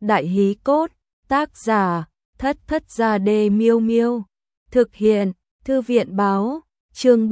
Đại hí cốt, tác giả, Thất Thất Gia Đê Miêu Miêu. Thực hiện, Thư viện báo, chương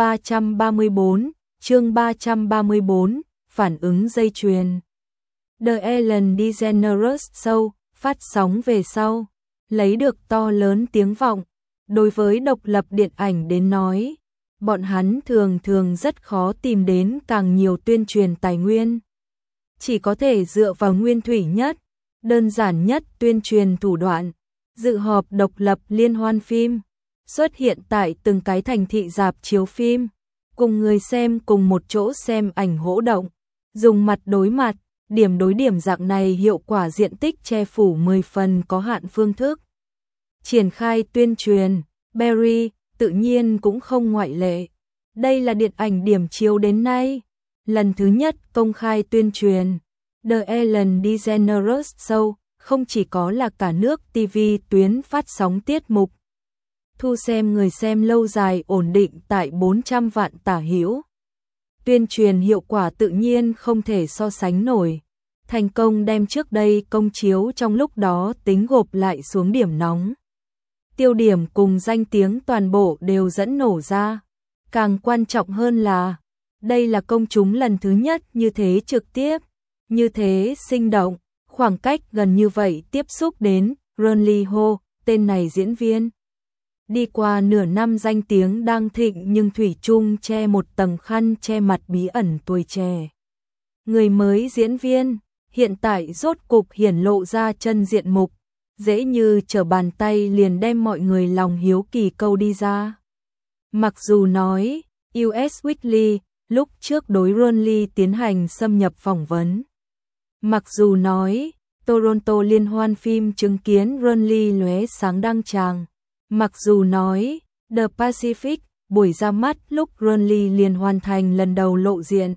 334, phản ứng dây chuyền. The Ellen DeGeneres Show, phát sóng về sau, lấy được to lớn tiếng vọng. Đối với độc lập điện ảnh đến nói, bọn hắn thường rất khó tìm đến càng nhiều tuyên truyền tài nguyên. Chỉ có thể dựa vào nguyên thủy nhất, đơn giản nhất tuyên truyền thủ đoạn, dự họp độc lập liên hoan phim, xuất hiện tại từng cái thành thị rạp chiếu phim, cùng người xem cùng một chỗ xem ảnh hỗ động, dùng mặt đối mặt, điểm đối điểm dạng này hiệu quả diện tích che phủ 10 phần có hạn phương thức. Triển khai tuyên truyền, Barry tự nhiên cũng không ngoại lệ. Đây là điện ảnh điểm chiếu đến nay, lần thứ nhất công khai tuyên truyền. The Ellen DeGeneres Show không chỉ có là cả nước TV tuyến phát sóng tiết mục, thu xem người xem lâu dài ổn định tại 400 vạn tả hữu. Tuyên truyền hiệu quả tự nhiên không thể so sánh nổi, thành công đem trước đây công chiếu trong lúc đó tính gộp lại xuống điểm nóng. Tiêu điểm cùng danh tiếng toàn bộ đều dẫn nổ ra. Càng quan trọng hơn là, đây là công chúng lần thứ nhất như thế trực tiếp, như thế sinh động, khoảng cách gần như vậy tiếp xúc đến Ron Lee Ho, tên này diễn viên. Đi qua nửa năm danh tiếng đang thịnh nhưng thủy chung che một tầng khăn che mặt bí ẩn tuổi trẻ. Người mới diễn viên, hiện tại rốt cục hiển lộ ra chân diện mục, dễ như trở bàn tay liền đem mọi người lòng hiếu kỳ câu đi ra. Mặc dù nói, US Weekly lúc trước đối Ron Lee tiến hành xâm nhập phỏng vấn. Mặc dù nói, Toronto liên hoan phim chứng kiến Ron Lee lóe sáng đăng tràng. Mặc dù nói, The Pacific buổi ra mắt lúc Ron Lee liền hoàn thành lần đầu lộ diện.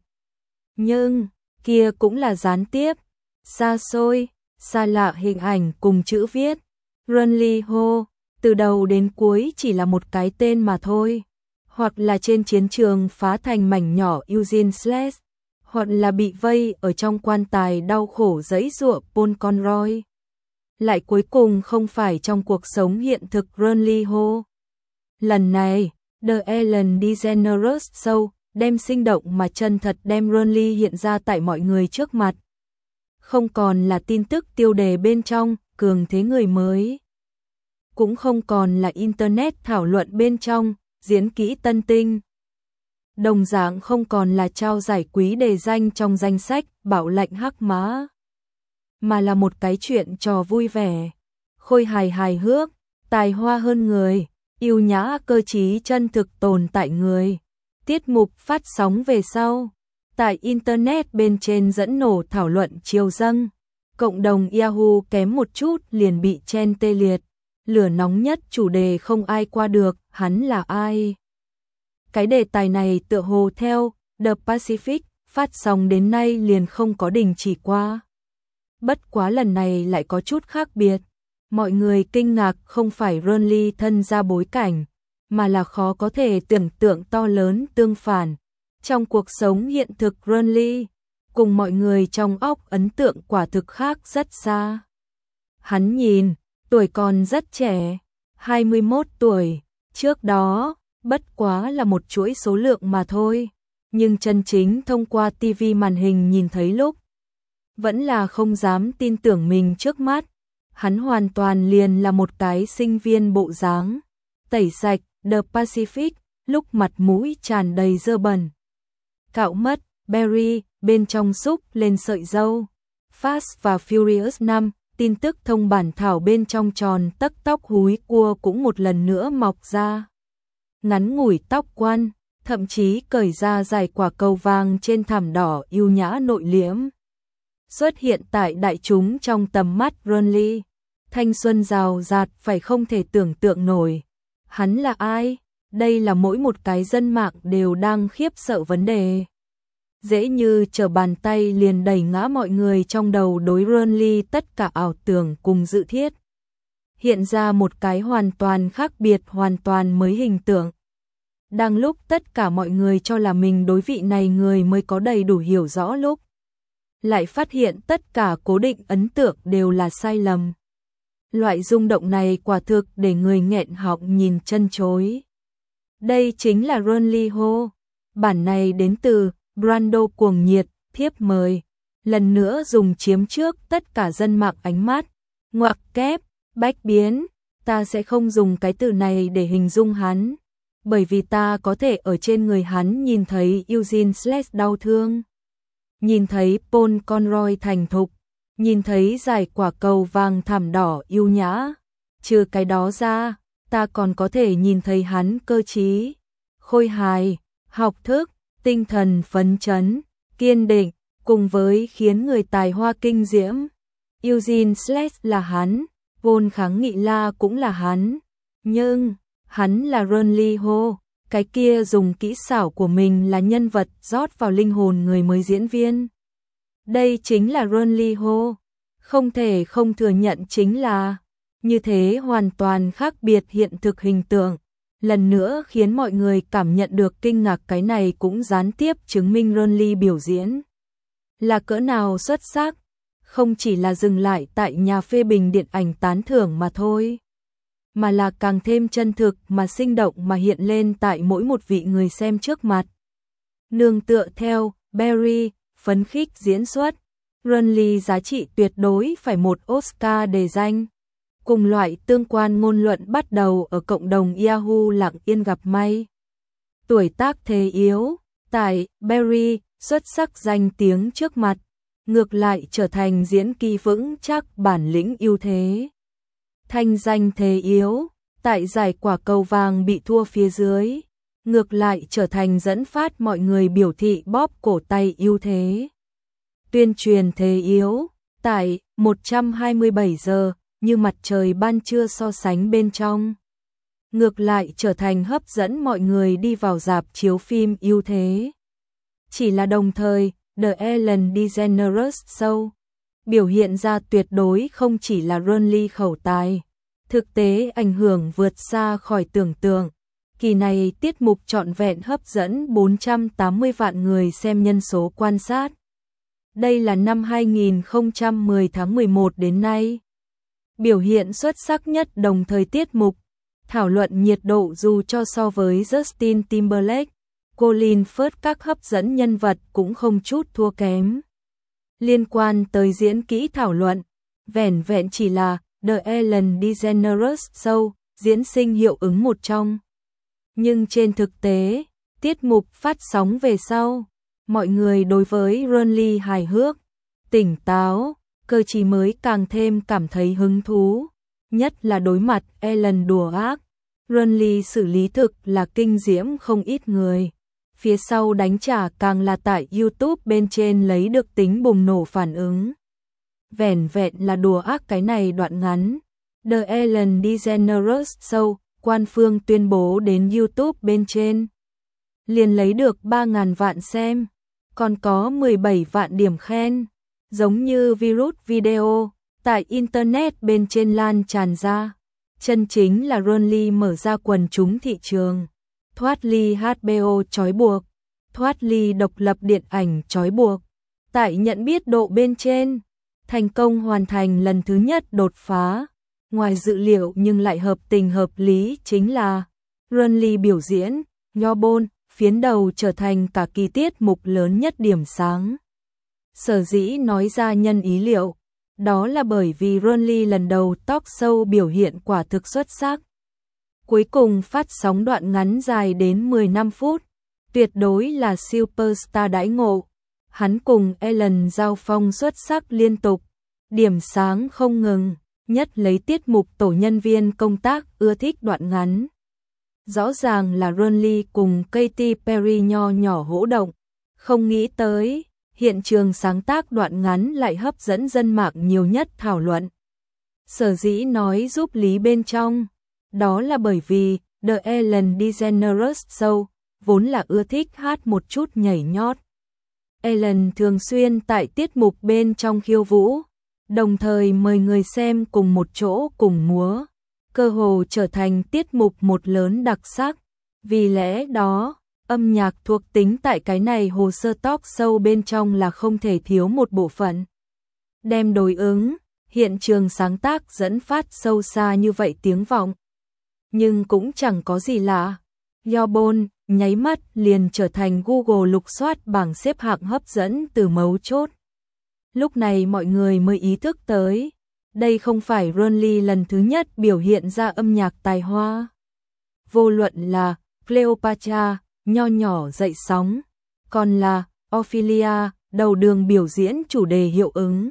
Nhưng, kia cũng là gián tiếp, xa xôi, xa lạ hình ảnh cùng chữ viết. Ron Lee Ho, từ đầu đến cuối chỉ là một cái tên mà thôi. Hoặc là trên chiến trường phá thành mảnh nhỏ Eugene Slade, hoặc là bị vây ở trong quan tài đau khổ giãy giụa Paul Conroy. Lại cuối cùng không phải trong cuộc sống hiện thực Ron Lee Ho. Lần này, The Ellen DeGeneres Show đem sinh động mà chân thật đem Ron Lee hiện ra tại mọi người trước mặt. Không còn là tin tức tiêu đề bên trong, cường thế người mới. Cũng không còn là Internet thảo luận bên trong, diễn kỹ tân tinh. Đồng dạng không còn là trao giải quý đề danh trong danh sách bảo lệnh hắc má. Mà là một cái chuyện trò vui vẻ, khôi hài hước, tài hoa hơn người, yêu nhã cơ trí chân thực tồn tại người. Tiết mục phát sóng về sau, tại Internet bên trên dẫn nổ thảo luận chiều dâng. Cộng đồng Yahoo kém một chút liền bị chen tê liệt. Lửa nóng nhất chủ đề không ai qua được, hắn là ai? Cái đề tài này tựa hồ theo The Pacific phát sóng đến nay liền không có đình chỉ qua. Bất quá lần này lại có chút khác biệt. Mọi người kinh ngạc không phải Ron Lee thân ra bối cảnh, mà là khó có thể tưởng tượng to lớn tương phản. Trong cuộc sống hiện thực Ron Lee, cùng mọi người trong óc ấn tượng quả thực khác rất xa. Hắn nhìn, tuổi còn rất trẻ, 21 tuổi, trước đó, bất quá là một chuỗi số lượng mà thôi. Nhưng chân chính thông qua TV màn hình nhìn thấy lúc, vẫn là không dám tin tưởng mình trước mắt. Hắn hoàn toàn liền là một cái sinh viên bộ dáng, tẩy sạch The Pacific, lúc mặt mũi tràn đầy dơ bẩn. Cạo mất, Barry, bên trong xúc lên sợi râu. Fast và Furious 5, tin tức thông bản thảo bên trong tròn tấc tóc húi cua cũng một lần nữa mọc ra. Ngắn ngủi tóc quăn, thậm chí cởi ra dài quả cầu vàng trên thảm đỏ yêu nhã nội liễm. Xuất hiện tại đại chúng trong tầm mắt Ron Lee. Thanh xuân rào rạt phải không thể tưởng tượng nổi. Hắn là ai? Đây là mỗi một cái dân mạng đều đang khiếp sợ vấn đề. Dễ như trở bàn tay liền đẩy ngã mọi người trong đầu đối Ron Lee tất cả ảo tưởng cùng dự thiết. Hiện ra một cái hoàn toàn khác biệt, hoàn toàn mới hình tượng. Đang lúc tất cả mọi người cho là mình đối vị này người mới có đầy đủ hiểu rõ lúc. lại phát hiện tất cả cố định ấn tượng đều là sai lầm. Loại rung động này quả thực để người nghẹn họng nhìn chân chối. Đây chính là Runliho. Bản này đến từ Brando cuồng nhiệt, thiếp mời. Lần nữa dùng chiếm trước tất cả dân mạng ánh mắt. Ngoặc kép, bách biến. Ta sẽ không dùng cái từ này để hình dung hắn. Bởi vì ta có thể ở trên người hắn nhìn thấy Eugene Sledge đau thương. Nhìn thấy Paul Conroy thành thục. Nhìn thấy dải quả cầu vàng thảm đỏ yêu nhã. Trừ cái đó ra, ta còn có thể nhìn thấy hắn cơ trí, khôi hài, học thức, tinh thần phấn chấn, kiên định, cùng với khiến người tài hoa kinh diễm. Eugene Sledge là hắn, Paul kháng nghị la cũng là hắn, nhưng hắn là Runliho, cái kia dùng kỹ xảo của mình là nhân vật rót vào linh hồn người mới diễn viên. Đây chính là Runliho, không thể không thừa nhận chính là như thế hoàn toàn khác biệt hiện thực hình tượng. Lần nữa khiến mọi người cảm nhận được kinh ngạc, cái này cũng gián tiếp chứng minh Runli biểu diễn là cỡ nào xuất sắc, không chỉ là dừng lại tại nhà phê bình điện ảnh tán thưởng mà thôi, mà là càng thêm chân thực mà sinh động mà hiện lên tại mỗi một vị người xem trước mặt. Nương tựa theo Barry, phấn khích diễn xuất, Runli giá trị tuyệt đối phải một Oscar đề danh. Cùng loại tương quan ngôn luận bắt đầu ở cộng đồng Yahoo lặng yên gặp may. Tuổi tác thế yếu, tại Barry xuất sắc danh tiếng trước mặt, ngược lại trở thành diễn kỳ vững chắc bản lĩnh ưu thế. Thanh danh thế yếu, tại giải quả cầu vàng bị thua phía dưới, ngược lại trở thành dẫn phát mọi người biểu thị bóp cổ tay ưu thế. Tuyên truyền thế yếu, tại 127 giờ như mặt trời ban trưa so sánh bên trong, ngược lại trở thành hấp dẫn mọi người đi vào rạp chiếu phim ưu thế. Chỉ là đồng thời, The Ellen DeGeneres Show biểu hiện ra tuyệt đối không chỉ là Runli khẩu tài, thực tế ảnh hưởng vượt xa khỏi tưởng tượng. Kỳ này tiết mục trọn vẹn hấp dẫn 480 vạn người xem nhân số quan sát. Đây là năm 2010 tháng 11 đến nay biểu hiện xuất sắc nhất đồng thời tiết mục. Thảo luận nhiệt độ dù cho so với Justin Timberlake, Colin Firth các hấp dẫn nhân vật cũng không chút thua kém. Liên quan tới diễn kỹ thảo luận, vẻn vẹn chỉ là The Ellen DeGeneres Show diễn sinh hiệu ứng một trong. Nhưng trên thực tế, tiết mục phát sóng về sau, mọi người đối với Runli hài hước, tỉnh táo, cơ trí mới càng thêm cảm thấy hứng thú. Nhất là đối mặt Ellen đùa ác, Runli xử lý thực là kinh diễm không ít người. Phía sau đánh trả càng là tại YouTube bên trên lấy được tính bùng nổ phản ứng. Vẻn vẹn là đùa ác cái này đoạn ngắn, The Ellen DeGeneres Show, quan phương tuyên bố đến YouTube bên trên liền lấy được 3.000 vạn xem, còn có 17 vạn điểm khen, giống như virus video tại Internet bên trên lan tràn ra. Chân chính là Runli mở ra quần chúng thị trường, thoát ly HBO trói buộc, thoát ly độc lập điện ảnh trói buộc. Tại nhận biết độ bên trên, thành công hoàn thành lần thứ nhất đột phá. Ngoài dự liệu nhưng lại hợp tình hợp lý chính là Runli biểu diễn, nho bôn, phiến đầu trở thành cả kỳ tiết mục lớn nhất điểm sáng. Sở dĩ nói ra nhân ý liệu, đó là bởi vì Runli lần đầu talk show biểu hiện quả thực xuất sắc. Cuối cùng phát sóng đoạn ngắn dài đến 15 phút, tuyệt đối là superstar đãi ngộ. Hắn cùng Ellen giao phong xuất sắc liên tục, điểm sáng không ngừng, nhất lấy tiết mục tổ nhân viên công tác ưa thích đoạn ngắn. Rõ ràng là Runli cùng Katy Perry nho nhỏ hỗ động, không nghĩ tới hiện trường sáng tác đoạn ngắn lại hấp dẫn dân mạng nhiều nhất thảo luận. Sở dĩ nói giúp lý bên trong, đó là bởi vì The Ellen DeGeneres Show vốn là ưa thích hát một chút nhảy nhót. Ellen thường xuyên tại tiết mục bên trong khiêu vũ, đồng thời mời người xem cùng một chỗ cùng múa, cơ hồ trở thành tiết mục một lớn đặc sắc. Vì lẽ đó, Âm nhạc thuộc tính tại cái này hồ sơ talk show bên trong là không thể thiếu một bộ phận. Đem đối ứng, hiện trường sáng tác dẫn phát sâu xa như vậy tiếng vọng. Nhưng cũng chẳng có gì lạ. Yobon nháy mắt liền trở thành Google lục soát bảng xếp hạng hấp dẫn từ mấu chốt. Lúc này mọi người mới ý thức tới, đây không phải Ronly lần thứ nhất biểu hiện ra âm nhạc tài hoa. Vô luận là Cleopatra, nho nhỏ dậy sóng, còn là Ophelia, đầu đường biểu diễn chủ đề hiệu ứng.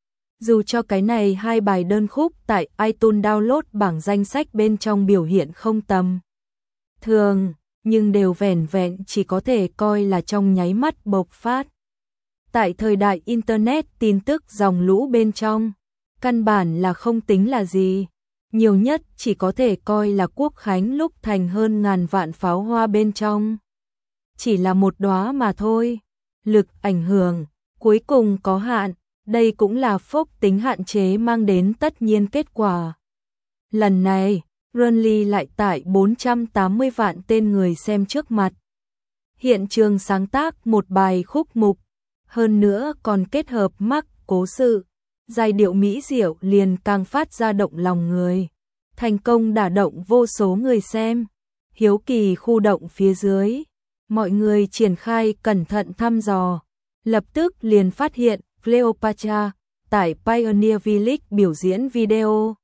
Dù cho cái này hai bài đơn khúc tại iTunes download bảng danh sách bên trong biểu hiện không tầm thường, nhưng đều vẻn vẹn chỉ có thể coi là trong nháy mắt bộc phát. Tại thời đại Internet tin tức dòng lũ bên trong, căn bản là không tính là gì. Nhiều nhất chỉ có thể coi là quốc khánh lúc thành hơn ngàn vạn pháo hoa bên trong. Chỉ là một đóa mà thôi. Lực ảnh hưởng, cuối cùng có hạn, đây cũng là phúc tính hạn chế mang đến tất nhiên kết quả. Lần này, Ronly lại tại 480 vạn tên người xem trước mặt. Hiện trường sáng tác một bài khúc mục, hơn nữa còn kết hợp mắc cố sự, giai điệu mỹ diệu liền càng phát ra động lòng người. Thành công đả động vô số người xem. Hiếu kỳ khu động phía dưới, mọi người triển khai cẩn thận thăm dò, lập tức liền phát hiện Cleopatra tại Pioneer Village biểu diễn video,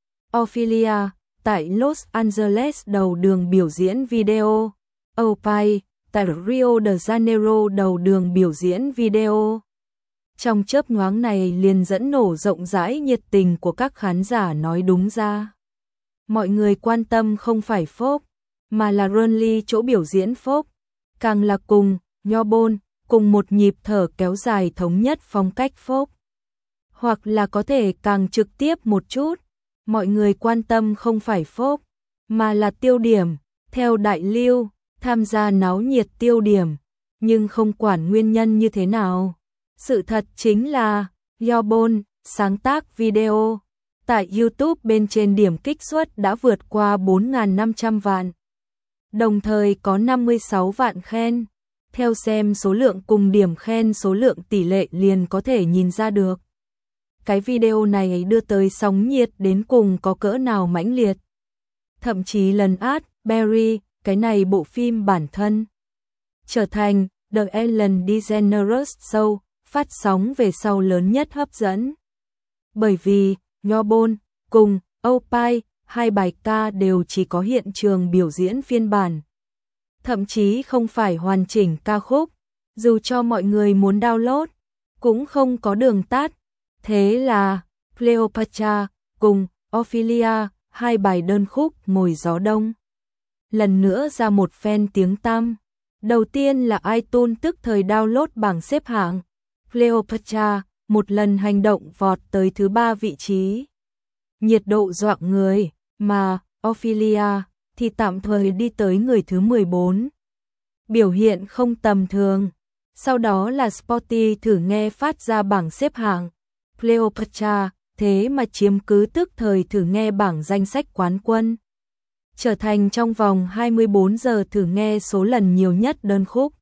Ophelia tại Los Angeles đầu đường biểu diễn video, Opie tại Rio de Janeiro đầu đường biểu diễn video. Trong chớp nhoáng này liền dẫn nổ rộng rãi nhiệt tình của các khán giả. Nói đúng ra, mọi người quan tâm không phải folk, mà là Ronly chỗ biểu diễn folk, càng là cùng Yobon cùng một nhịp thở kéo dài thống nhất phong cách folk. Hoặc là có thể càng trực tiếp một chút, mọi người quan tâm không phải folk, mà là tiêu điểm, theo đại lưu, tham gia náo nhiệt tiêu điểm, nhưng không quản nguyên nhân như thế nào. Sự thật chính là, Yobon sáng tác video, tại YouTube bên trên điểm kích suất đã vượt qua 4.500 vạn. Đồng thời có 56 vạn khen. Theo xem số lượng cùng điểm khen số lượng tỷ lệ liền có thể nhìn ra được. Cái video này đưa tới sóng nhiệt đến cùng có cỡ nào mãnh liệt. Thậm chí lần Berry, cái này bộ phim bản thân, trở thành The Ellen DeGeneres Show, phát sóng về sau lớn nhất hấp dẫn. Bởi vì, Yobon cùng Opie, hai bài ca đều chỉ có hiện trường biểu diễn phiên bản. Thậm chí không phải hoàn chỉnh ca khúc, dù cho mọi người muốn download, cũng không có đường tắt. Thế là, Cleopatra cùng Ophelia, hai bài đơn khúc Mồi gió đông, lần nữa ra một phen tiếng tăm. Đầu tiên là iTunes tức thời download bảng xếp hạng. Cleopatra một lần hành động vọt tới thứ 3 vị trí. Nhiệt độ dọa người, mà Ophelia thì tạm thời đi tới người thứ 14. Biểu hiện không tầm thường. Sau đó là Spotify thử nghe phát ra bảng xếp hạng. Cleopatra thế mà chiếm cứ tức thời thử nghe bảng danh sách quán quân. Trở thành trong vòng 24 giờ thử nghe số lần nhiều nhất đơn khúc.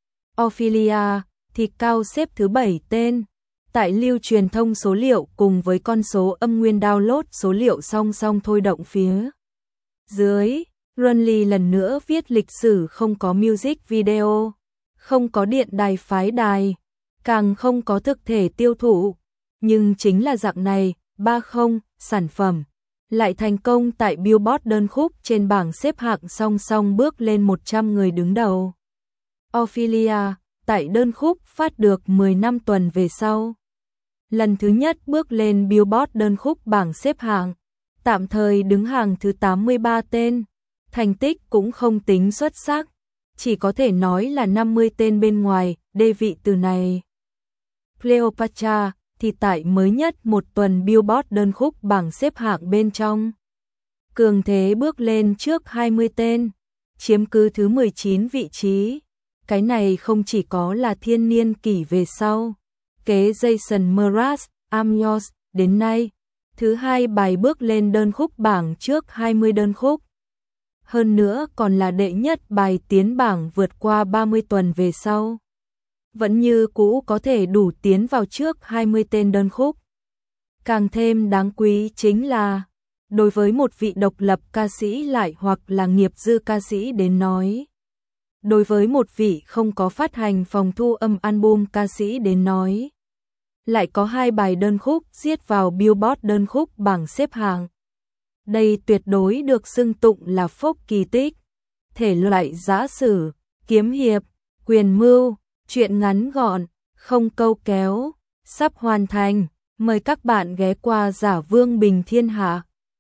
Ophelia thì cao xếp thứ 7 tên. Tại lưu truyền thông số liệu cùng với con số âm nguyên download số liệu song song thôi động phía dưới, Ronly lần nữa viết lịch sử không có music video, không có điện đài phái đài, càng không có thực thể tiêu thụ. Nhưng chính là dạng này, 30 sản phẩm, lại thành công tại Billboard đơn khúc trên bảng xếp hạng song song bước lên 100 người đứng đầu. Ophelia, tại đơn khúc phát được 10 năm tuần về sau, lần thứ nhất bước lên Billboard đơn khúc bảng xếp hạng, tạm thời đứng hàng thứ 83 tên, thành tích cũng không tính xuất sắc, chỉ có thể nói là 50 tên bên ngoài, đê vị từ này. Cleopatra thì tại mới nhất một tuần Billboard đơn khúc bảng xếp hạng bên trong, cường thế bước lên trước 20 tên, chiếm cứ thứ 19 vị trí. Cái này không chỉ có là thiên niên kỷ về sau, kế Jason Mraz, I'm Yours, đến nay, thứ 2 bài bước lên đơn khúc bảng trước 20 đơn khúc. hơn nữa còn là đệ nhất bài tiến bảng vượt qua 30 tuần về sau. Vẫn như cũ có thể đủ tiến vào trước 20 tên đơn khúc. Càng thêm đáng quý chính là, đối với một vị độc lập ca sĩ lại hoặc là nghiệp dư ca sĩ đến nói. Đối với một vị không có phát hành phòng thu âm album ca sĩ đến nói. Lại có 2 bài đơn khúc giết vào Billboard đơn khúc bảng xếp hạng. Đây tuyệt đối được xưng tụng là phốc kỳ tích. Thể loại giã sử, kiếm hiệp, quyền mưu, truyện ngắn gọn, không câu kéo, sắp hoàn thành. Mời các bạn ghé qua Giả Vương Bình Thiên Hạ.